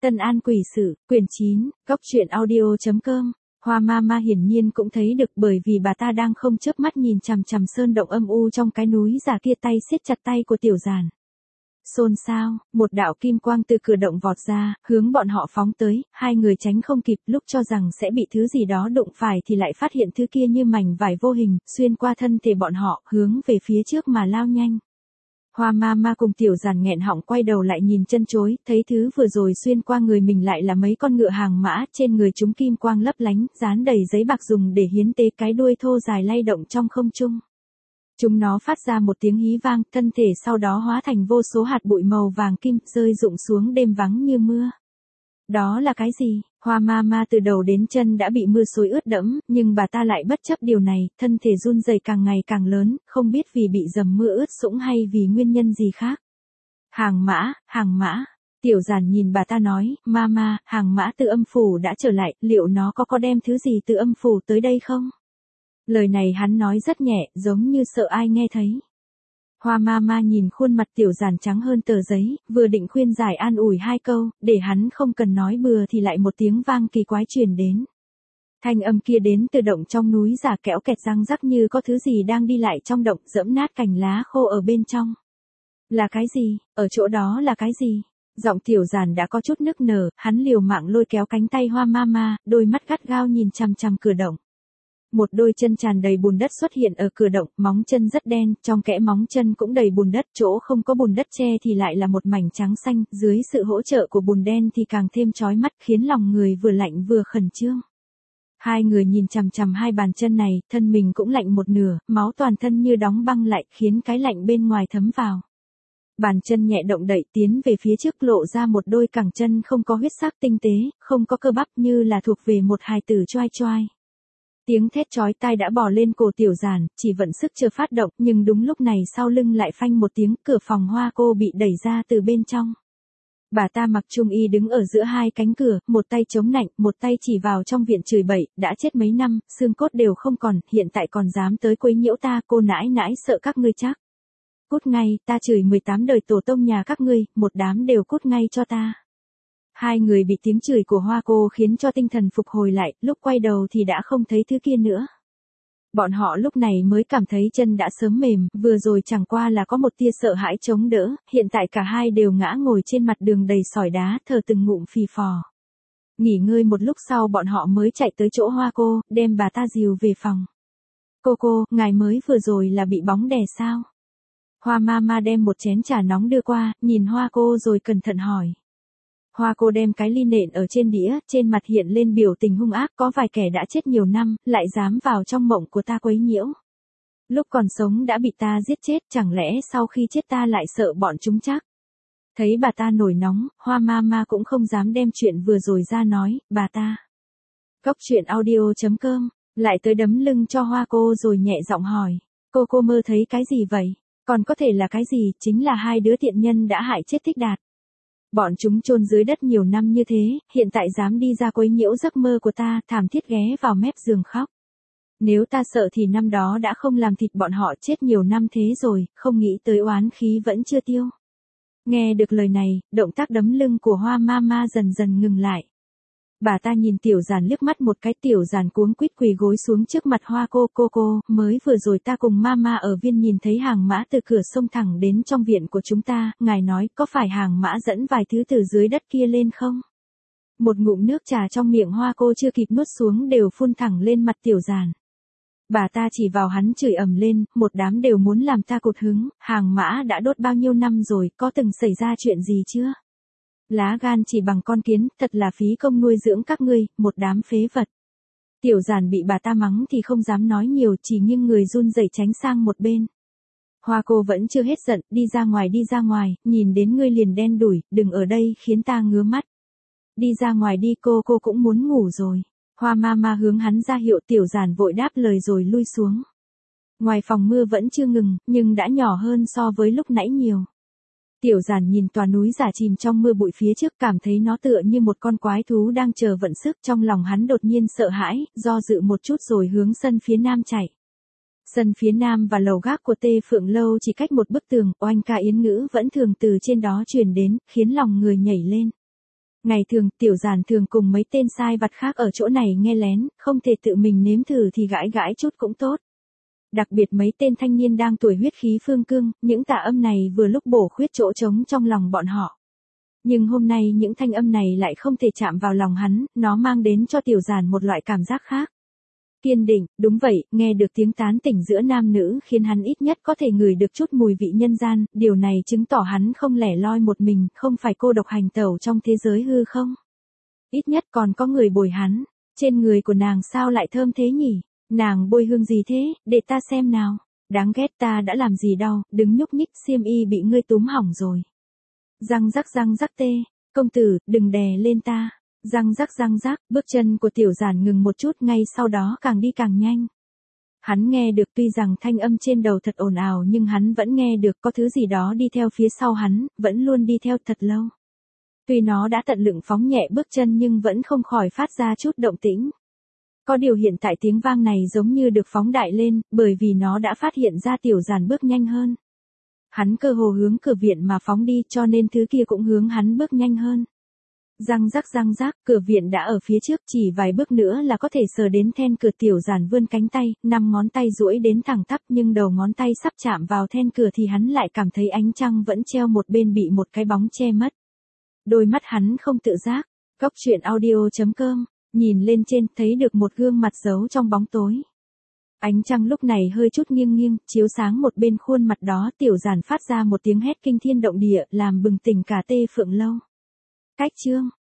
Tân An Quỷ Sự, quyển 9, Góc truyện audio.com. Hoa Mama hiển nhiên cũng thấy được, bởi vì bà ta đang không chớp mắt nhìn chằm chằm sơn động âm u trong cái núi giả kia, tay siết chặt tay của Tiểu Giản. Xôn xao, một đạo kim quang từ cửa động vọt ra, hướng bọn họ phóng tới, hai người tránh không kịp, lúc cho rằng sẽ bị thứ gì đó đụng phải thì lại phát hiện thứ kia như mảnh vải vô hình, xuyên qua thân thể bọn họ, hướng về phía trước mà lao nhanh. Hoa Mama cùng Tiểu Giản nghẹn họng quay đầu lại nhìn chân chối, thấy thứ vừa rồi xuyên qua người mình lại là mấy con ngựa hàng mã, trên người chúng kim quang lấp lánh, dán đầy giấy bạc dùng để hiến tế, cái đuôi thô dài lay động trong không trung. Chúng nó phát ra một tiếng hí vang, thân thể sau đó hóa thành vô số hạt bụi màu vàng kim, rơi rụng xuống đêm vắng như mưa. Đó là cái gì? Hoa Mama từ đầu đến chân đã bị mưa xối ướt đẫm, nhưng bà ta lại bất chấp điều này, thân thể run rẩy càng ngày càng lớn, không biết vì bị dầm mưa ướt sũng hay vì nguyên nhân gì khác. Hàng mã. Tiểu Giản nhìn bà ta nói, Mama, hàng mã từ âm phủ đã trở lại, liệu nó có đem thứ gì từ âm phủ tới đây không? Lời này hắn nói rất nhẹ, giống như sợ ai nghe thấy. Hoa Mama nhìn khuôn mặt Tiểu Giản trắng hơn tờ giấy, vừa định khuyên giải an ủi hai câu, để hắn không cần nói bừa thì lại một tiếng vang kỳ quái truyền đến. Thanh âm kia đến từ động trong núi giả, kéo kẹt răng rắc như có thứ gì đang đi lại trong động, giẫm nát cành lá khô ở bên trong. Là cái gì? Ở chỗ đó là cái gì? Giọng Tiểu Giản đã có chút nức nở, hắn liều mạng lôi kéo cánh tay Hoa Mama, đôi mắt gắt gao nhìn chằm chằm cửa động. Một đôi chân tràn đầy bùn đất xuất hiện ở cửa động, móng chân rất đen, trong kẽ móng chân cũng đầy bùn đất, chỗ không có bùn đất che thì lại là một mảnh trắng xanh, dưới sự hỗ trợ của bùn đen thì càng thêm chói mắt, khiến lòng người vừa lạnh vừa khẩn trương. Hai người nhìn chằm chằm hai bàn chân này, thân mình cũng lạnh một nửa, máu toàn thân như đóng băng lại, khiến cái lạnh bên ngoài thấm vào. Bàn chân nhẹ động đậy tiến về phía trước, lộ ra một đôi cẳng chân không có huyết sắc tinh tế, không có cơ bắp, như là thuộc về một hài tử choai choai. Tiếng thét chói tai đã bò lên cổ Tiểu Giản, chỉ vận sức chờ phát động, nhưng đúng lúc này sau lưng lại phanh một tiếng, cửa phòng Hoa cô bị đẩy ra từ bên trong. Bà ta mặc trung y đứng ở giữa hai cánh cửa, một tay chống nạnh, một tay chỉ vào trong viện chửi bậy, đã chết mấy năm, xương cốt đều không còn, hiện tại còn dám tới quấy nhiễu ta, cô nãi nãi sợ các ngươi chắc. Cút ngay, ta chửi 18 đời tổ tông nhà các ngươi, một đám đều cút ngay cho ta. Hai người bị tiếng chửi của Hoa cô khiến cho tinh thần phục hồi lại, lúc quay đầu thì đã không thấy thứ kia nữa. Bọn họ lúc này mới cảm thấy chân đã sớm mềm, vừa rồi chẳng qua là có một tia sợ hãi chống đỡ, hiện tại cả hai đều ngã ngồi trên mặt đường đầy sỏi đá, thở từng ngụm phì phò. Nghỉ ngơi một lúc sau bọn họ mới chạy tới chỗ Hoa cô, đem bà ta dìu về phòng. Cô, ngài mới vừa rồi là bị bóng đè sao? Hoa Mama đem một chén trà nóng đưa qua, nhìn Hoa cô rồi cẩn thận hỏi. Hoa cô đem cái ly nện ở trên đĩa, trên mặt hiện lên biểu tình hung ác, có vài kẻ đã chết nhiều năm, lại dám vào trong mộng của ta quấy nhiễu. Lúc còn sống đã bị ta giết chết, chẳng lẽ sau khi chết ta lại sợ bọn chúng chắc? Thấy bà ta nổi nóng, Hoa Mama cũng không dám đem chuyện vừa rồi ra nói, bà ta. Góc truyện audio.com, lại tới đấm lưng cho Hoa cô rồi nhẹ giọng hỏi, cô mơ thấy cái gì vậy? Còn có thể là cái gì, chính là hai đứa tiện nhân đã hại chết Thích Đạt. Bọn chúng chôn dưới đất nhiều năm như thế, hiện tại dám đi ra quấy nhiễu giấc mơ của ta, thảm thiết ghé vào mép giường khóc. Nếu ta sợ thì năm đó đã không làm thịt bọn họ chết nhiều năm thế rồi, không nghĩ tới oán khí vẫn chưa tiêu. Nghe được lời này, động tác đấm lưng của Hoa Mama dần dần ngừng lại. Bà ta nhìn Tiểu Giản liếc mắt một cái, Tiểu Giản cuống quýt quỳ gối xuống trước mặt Hoa cô, mới vừa rồi ta cùng Mama ở viên nhìn thấy hàng mã từ cửa sông thẳng đến trong viện của chúng ta, ngài nói có phải hàng mã dẫn vài thứ từ dưới đất kia lên không? Một ngụm nước trà trong miệng Hoa cô chưa kịp nuốt xuống đều phun thẳng lên mặt Tiểu Giản. Bà ta chỉ vào hắn chửi ầm lên, một đám đều muốn làm ta cụt hứng, hàng mã đã đốt bao nhiêu năm rồi, có từng xảy ra chuyện gì chưa? Lá gan chỉ bằng con kiến, thật là phí công nuôi dưỡng các ngươi, một đám phế vật. Tiểu Giản bị bà ta mắng thì không dám nói nhiều, chỉ nghiêng người run rẩy tránh sang một bên. Hoa cô vẫn chưa hết giận, đi ra ngoài, nhìn đến ngươi liền đen đủi, đừng ở đây khiến ta ngứa mắt. Đi ra ngoài đi, cô cũng muốn ngủ rồi. Hoa Mama hướng hắn ra hiệu, Tiểu Giản vội đáp lời rồi lui xuống. Ngoài phòng mưa vẫn chưa ngừng, nhưng đã nhỏ hơn so với lúc nãy nhiều. Tiểu Giản nhìn tòa núi giả chìm trong mưa bụi phía trước, cảm thấy nó tựa như một con quái thú đang chờ vận sức, trong lòng hắn đột nhiên sợ hãi, do dự một chút rồi hướng sân phía nam chạy. Sân phía nam và lầu gác của Tê Phượng Lâu chỉ cách một bức tường, oanh ca yến ngữ vẫn thường từ trên đó truyền đến, khiến lòng người nhảy lên. Ngày thường, Tiểu Giản thường cùng mấy tên sai vặt khác ở chỗ này nghe lén, không thể tự mình nếm thử thì gãi gãi chút cũng tốt. Đặc biệt mấy tên thanh niên đang tuổi huyết khí phương cương, những tà âm này vừa lúc bổ khuyết chỗ trống trong lòng bọn họ. Nhưng hôm nay những thanh âm này lại không thể chạm vào lòng hắn, nó mang đến cho Tiểu Giản một loại cảm giác khác. Kiên định, đúng vậy, nghe được tiếng tán tỉnh giữa nam nữ khiến hắn ít nhất có thể ngửi được chút mùi vị nhân gian, điều này chứng tỏ hắn không lẻ loi một mình, không phải cô độc hành tẩu trong thế giới hư không. Ít nhất còn có người bồi hắn, trên người của nàng sao lại thơm thế nhỉ, nàng bôi hương gì thế, để ta xem nào, đáng ghét ta đã làm gì đâu, đừng nhúc nhích, xiêm y bị ngươi túm hỏng rồi. Răng rắc tê, công tử, đừng đè lên ta. Răng rắc, bước chân của Tiểu Giản ngừng một chút ngay sau đó càng đi càng nhanh. Hắn nghe được tuy rằng thanh âm trên đầu thật ồn ào nhưng hắn vẫn nghe được có thứ gì đó đi theo phía sau hắn, vẫn luôn đi theo thật lâu. Tuy nó đã tận lực phóng nhẹ bước chân nhưng vẫn không khỏi phát ra chút động tĩnh. Có điều hiện tại tiếng vang này giống như được phóng đại lên, bởi vì nó đã phát hiện ra Tiểu Giản bước nhanh hơn. Hắn cơ hồ hướng cửa viện mà phóng đi cho nên thứ kia cũng hướng hắn bước nhanh hơn. Răng rắc, cửa viện đã ở phía trước, chỉ vài bước nữa là có thể sờ đến then cửa. Tiểu Giản vươn cánh tay, 5 ngón tay duỗi đến thẳng tắp nhưng đầu ngón tay sắp chạm vào then cửa thì hắn lại cảm thấy ánh trăng vẫn treo một bên bị một cái bóng che mất. Đôi mắt hắn không tự giác, Góc Truyện Audio.com, nhìn lên trên thấy được một gương mặt giấu trong bóng tối. Ánh trăng lúc này hơi chút nghiêng, chiếu sáng một bên khuôn mặt đó. Tiểu Giản phát ra một tiếng hét kinh thiên động địa làm bừng tỉnh cả Tê Phượng Lâu. Cách chương